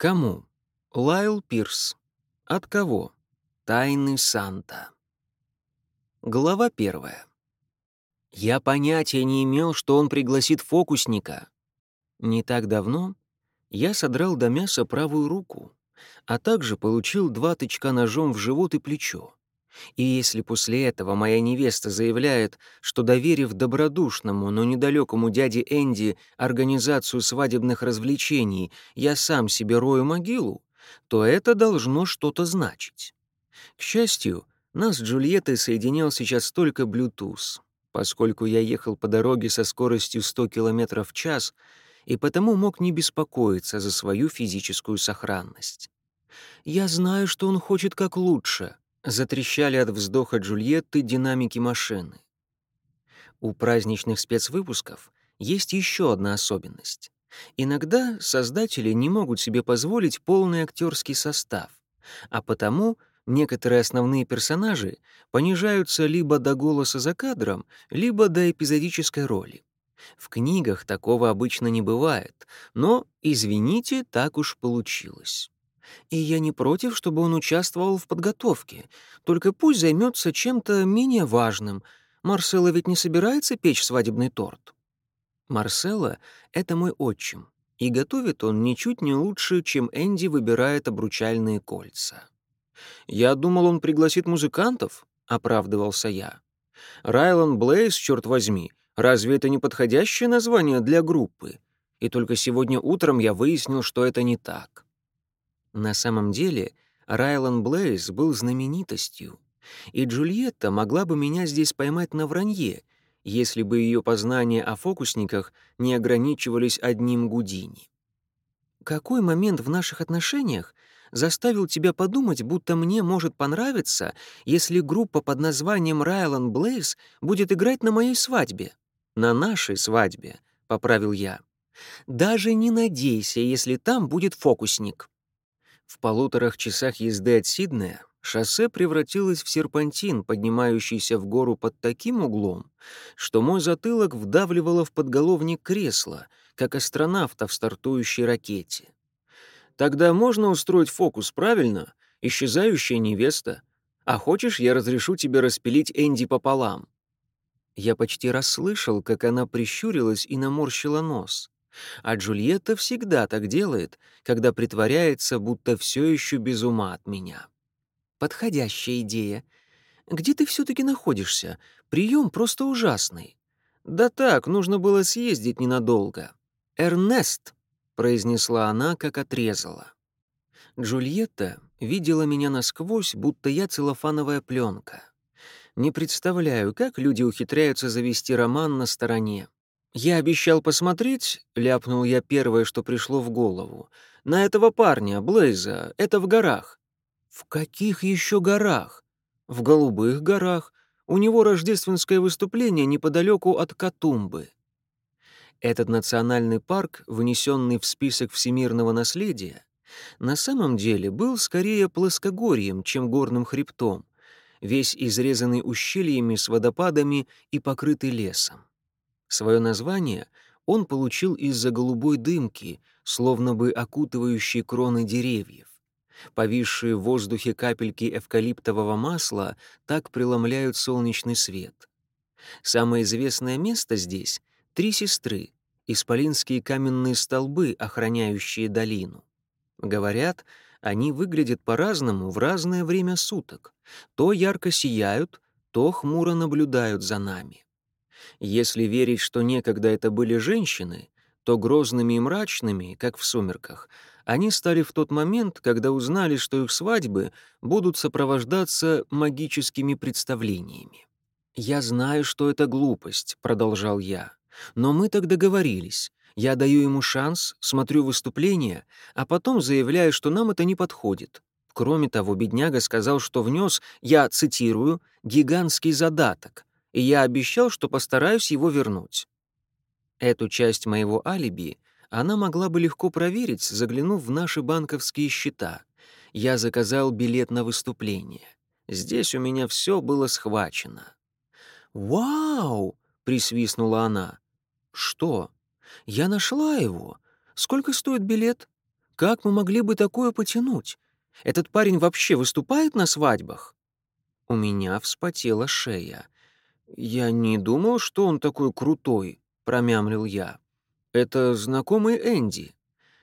Кому? Лайл Пирс. От кого? Тайны Санта. Глава 1. Я понятия не имел, что он пригласит фокусника. Не так давно я содрал до мяса правую руку, а также получил 2 тычка ножом в живот и плечо. И если после этого моя невеста заявляет, что, доверив добродушному, но недалекому дяде Энди организацию свадебных развлечений, я сам себе рою могилу, то это должно что-то значить. К счастью, нас с Джульеттой соединял сейчас только Bluetooth, поскольку я ехал по дороге со скоростью 100 км в час и потому мог не беспокоиться за свою физическую сохранность. «Я знаю, что он хочет как лучше», — затрещали от вздоха Джульетты динамики машины. У праздничных спецвыпусков есть еще одна особенность. Иногда создатели не могут себе позволить полный актерский состав, а потому некоторые основные персонажи понижаются либо до голоса за кадром, либо до эпизодической роли. В книгах такого обычно не бывает, но, извините, так уж получилось. И я не против, чтобы он участвовал в подготовке, только пусть займется чем-то менее важным. Марсело ведь не собирается печь свадебный торт. Марсело — это мой отчим, и готовит он ничуть не лучше, чем Энди выбирает обручальные кольца. «Я думал, он пригласит музыкантов», — оправдывался я. «Райлан Блейз, черт возьми, разве это не подходящее название для группы?» И только сегодня утром я выяснил, что это не так. На самом деле Райлан Блейз был знаменитостью, и Джульетта могла бы меня здесь поймать на вранье, если бы ее познания о фокусниках не ограничивались одним Гудини. Какой момент в наших отношениях заставил тебя подумать, будто мне может понравиться, если группа под названием Райлан Блейз будет играть на моей свадьбе? На нашей свадьбе, — поправил я. Даже не надейся, если там будет фокусник. В 1,5 часах езды от Сиднея шоссе превратилось в серпантин, поднимающийся в гору под таким углом, что мой затылок вдавливало в подголовник кресла, как астронавта в стартующей ракете. «Тогда можно устроить фокус, правильно? Исчезающая невеста. А хочешь, я разрешу тебе распилить Энди пополам?» Я почти расслышал, как она прищурилась и наморщила нос. А Джульетта всегда так делает, когда притворяется, будто все еще без ума от меня. Подходящая идея. Где ты все-таки находишься? Прием просто ужасный. Да так, нужно было съездить ненадолго. «Эрнест», — произнесла она, как отрезала. Джульетта видела меня насквозь, будто я целлофановая пленка. Не представляю, как люди ухитряются завести роман на стороне. «Я обещал посмотреть», — ляпнул я первое, что пришло в голову, «на этого парня, Блейза, это в горах». «В каких еще горах?» «В Голубых горах. У него рождественское выступление неподалеку от Катумбы». Этот национальный парк, внесенный в список всемирного наследия, на самом деле был скорее плоскогорьем, чем горным хребтом, весь изрезанный ущельями с водопадами и покрытый лесом. Свое название он получил из-за голубой дымки, словно бы окутывающей кроны деревьев. Повисшие в воздухе капельки эвкалиптового масла так преломляют солнечный свет. Самое известное место здесь — 3 сестры, исполинские каменные столбы, охраняющие долину. Говорят, они выглядят по-разному в разное время суток. То ярко сияют, то хмуро наблюдают за нами. Если верить, что некогда это были женщины, то грозными и мрачными, как в «Сумерках», они стали в тот момент, когда узнали, что их свадьбы будут сопровождаться магическими представлениями. «Я знаю, что это глупость», — продолжал я, «но мы так договорились. Я даю ему шанс, смотрю выступление, а потом заявляю, что нам это не подходит. Кроме того, бедняга сказал, что внес, я цитирую, «гигантский задаток», и я обещал, что постараюсь его вернуть. Эту часть моего алиби она могла бы легко проверить, заглянув в наши банковские счета. Я заказал билет на выступление. Здесь у меня все было схвачено. «Вау!» — присвистнула она. «Что?» «Я нашла его. Сколько стоит билет?» Как мы могли бы такое потянуть? Этот парень вообще выступает на свадьбах?» У меня вспотела шея. «Я не думал, что он такой крутой», — промямлил я. «Это знакомый Энди».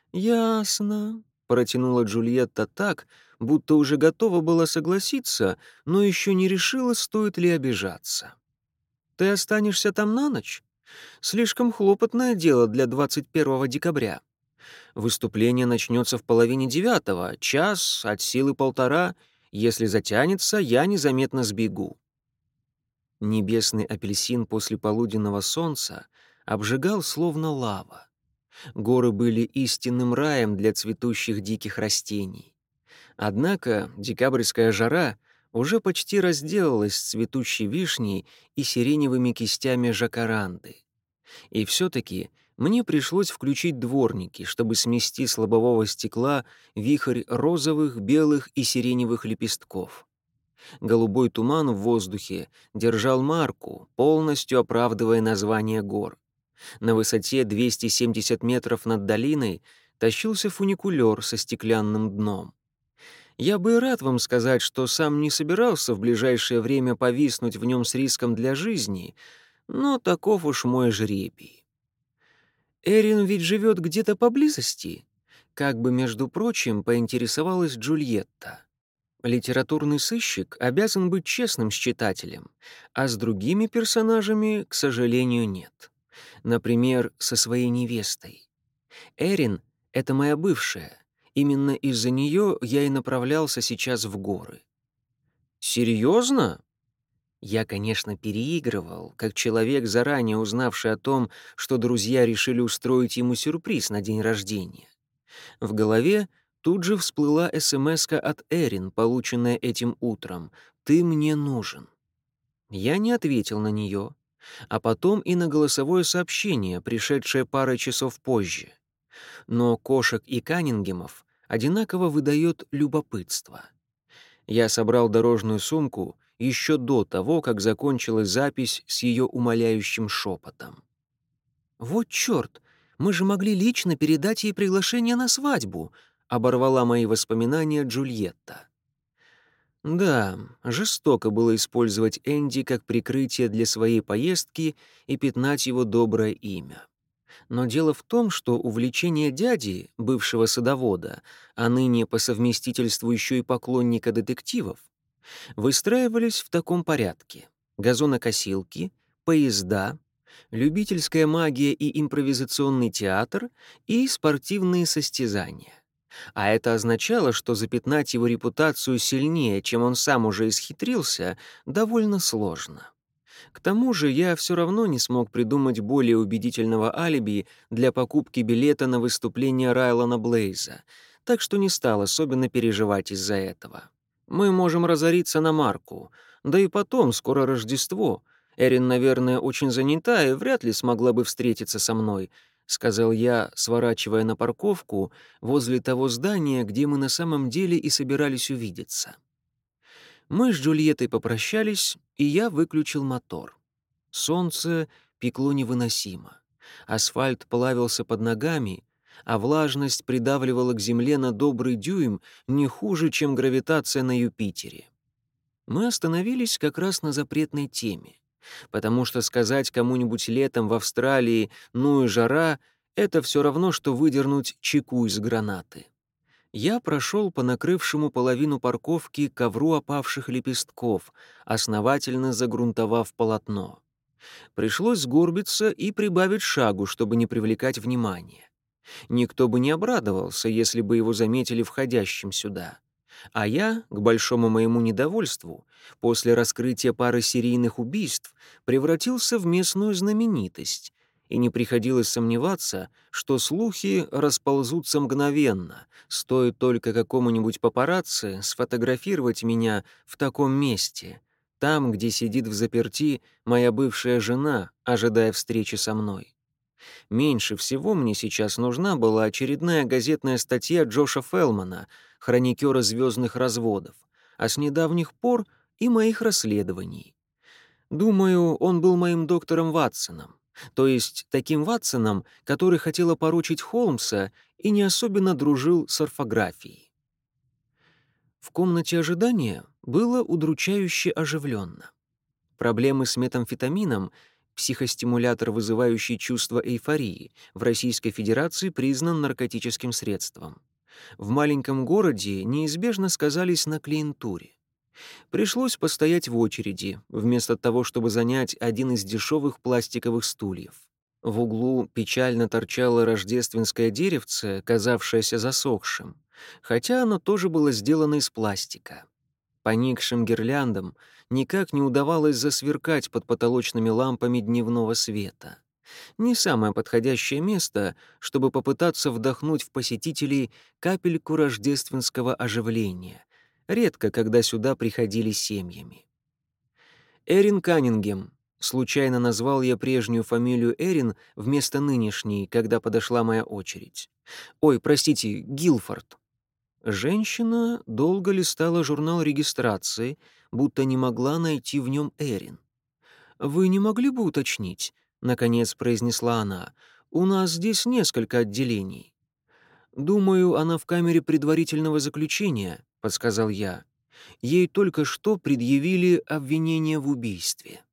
«Ясно», — протянула Джульетта так, будто уже готова была согласиться, но еще не решила, стоит ли обижаться. «Ты останешься там на ночь? Слишком хлопотное дело для 21 декабря. Выступление начнется в половине 9, час, от силы полтора. Если затянется, я незаметно сбегу». Небесный апельсин после полуденного солнца обжигал словно лава. Горы были истинным раем для цветущих диких растений. Однако декабрьская жара уже почти разделалась с цветущей вишней и сиреневыми кистями жакаранды. И все-таки мне пришлось включить дворники, чтобы смести с лобового стекла вихрь розовых, белых и сиреневых лепестков. Голубой туман в воздухе держал марку, полностью оправдывая название гор. На высоте 270 метров над долиной тащился фуникулер со стеклянным дном. Я бы и рад вам сказать, что сам не собирался в ближайшее время повиснуть в нем с риском для жизни, но таков уж мой жребий. Эрин ведь живет где-то поблизости. Как бы, между прочим, поинтересовалась Джульетта. Литературный сыщик обязан быть честным с читателем, а с другими персонажами, к сожалению, нет. Например, со своей невестой. Эрин — это моя бывшая. Именно из-за нее я и направлялся сейчас в горы. «Серьезно?» Я, конечно, переигрывал, как человек, заранее узнавший о том, что друзья решили устроить ему сюрприз на день рождения. В голове тут же всплыла смска от Эрин, полученная этим утром. «Ты мне нужен». Я не ответил на нее, а потом и на голосовое сообщение, пришедшее парой часов позже. Но кошек и Каннингемов одинаково выдает любопытство. Я собрал дорожную сумку еще до того, как закончилась запись с ее умоляющим шепотом. «Вот черт, мы же могли лично передать ей приглашение на свадьбу», — оборвала мои воспоминания Джульетта. Да, жестоко было использовать Энди как прикрытие для своей поездки и пятнать его доброе имя. Но дело в том, что увлечение дяди, бывшего садовода, а ныне по совместительству еще и поклонника детективов, выстраивались в таком порядке: газонокосилки, поезда, любительская магия и импровизационный театр и спортивные состязания. А это означало, что запятнать его репутацию сильнее, чем он сам уже исхитрился, довольно сложно. К тому же я все равно не смог придумать более убедительного алиби для покупки билета на выступление Райлана Блейза, так что не стал особенно переживать из-за этого. Мы можем разориться на марку. Да и потом, скоро Рождество. Эрин, наверное, очень занята и вряд ли смогла бы встретиться со мной, сказал я, сворачивая на парковку возле того здания, где мы на самом деле и собирались увидеться. Мы с Джульеттой попрощались, и я выключил мотор. Солнце пекло невыносимо. Асфальт плавился под ногами, а влажность придавливала к земле на добрый дюйм не хуже, чем гравитация на Юпитере. Мы остановились как раз на запретной теме, потому что сказать кому-нибудь летом в Австралии «ну и жара» — это все равно, что выдернуть чеку из гранаты. Я прошел по накрывшему половину парковки ковру опавших лепестков, основательно загрунтовав полотно. Пришлось сгорбиться и прибавить шагу, чтобы не привлекать внимания. Никто бы не обрадовался, если бы его заметили входящим сюда. А я, к большому моему недовольству, после раскрытия пары серийных убийств превратился в местную знаменитость, и не приходилось сомневаться, что слухи расползутся мгновенно, стоит только какому-нибудь папарацци сфотографировать меня в таком месте, там, где сидит взаперти моя бывшая жена, ожидая встречи со мной. Меньше всего мне сейчас нужна была очередная газетная статья Джоша Фелмана, хроникера звездных разводов, а с недавних пор и моих расследований. Думаю, он был моим доктором Ватсоном, то есть таким Ватсоном, который хотел опорочить Холмса и не особенно дружил с орфографией. В комнате ожидания было удручающе оживленно. Проблемы с метамфетамином, психостимулятор, вызывающий чувство эйфории, в Российской Федерации признан наркотическим средством. В маленьком городе неизбежно сказались на клиентуре. Пришлось постоять в очереди, вместо того, чтобы занять один из дешевых пластиковых стульев. В углу печально торчало рождественское деревце, казавшееся засохшим, хотя оно тоже было сделано из пластика. Поникшим гирляндам никак не удавалось засверкать под потолочными лампами дневного света. Не самое подходящее место, чтобы попытаться вдохнуть в посетителей капельку рождественского оживления, редко когда сюда приходили семьями. Эрин Каннингем. Случайно назвал я прежнюю фамилию Эрин вместо нынешней, когда подошла моя очередь. Ой, простите, Гилфорд. Женщина долго листала журнал регистрации, будто не могла найти в нем Эрин. «Вы не могли бы уточнить?» — наконец произнесла она. «У нас здесь несколько отделений». «Думаю, она в камере предварительного заключения», — подсказал я. «Ей только что предъявили обвинение в убийстве».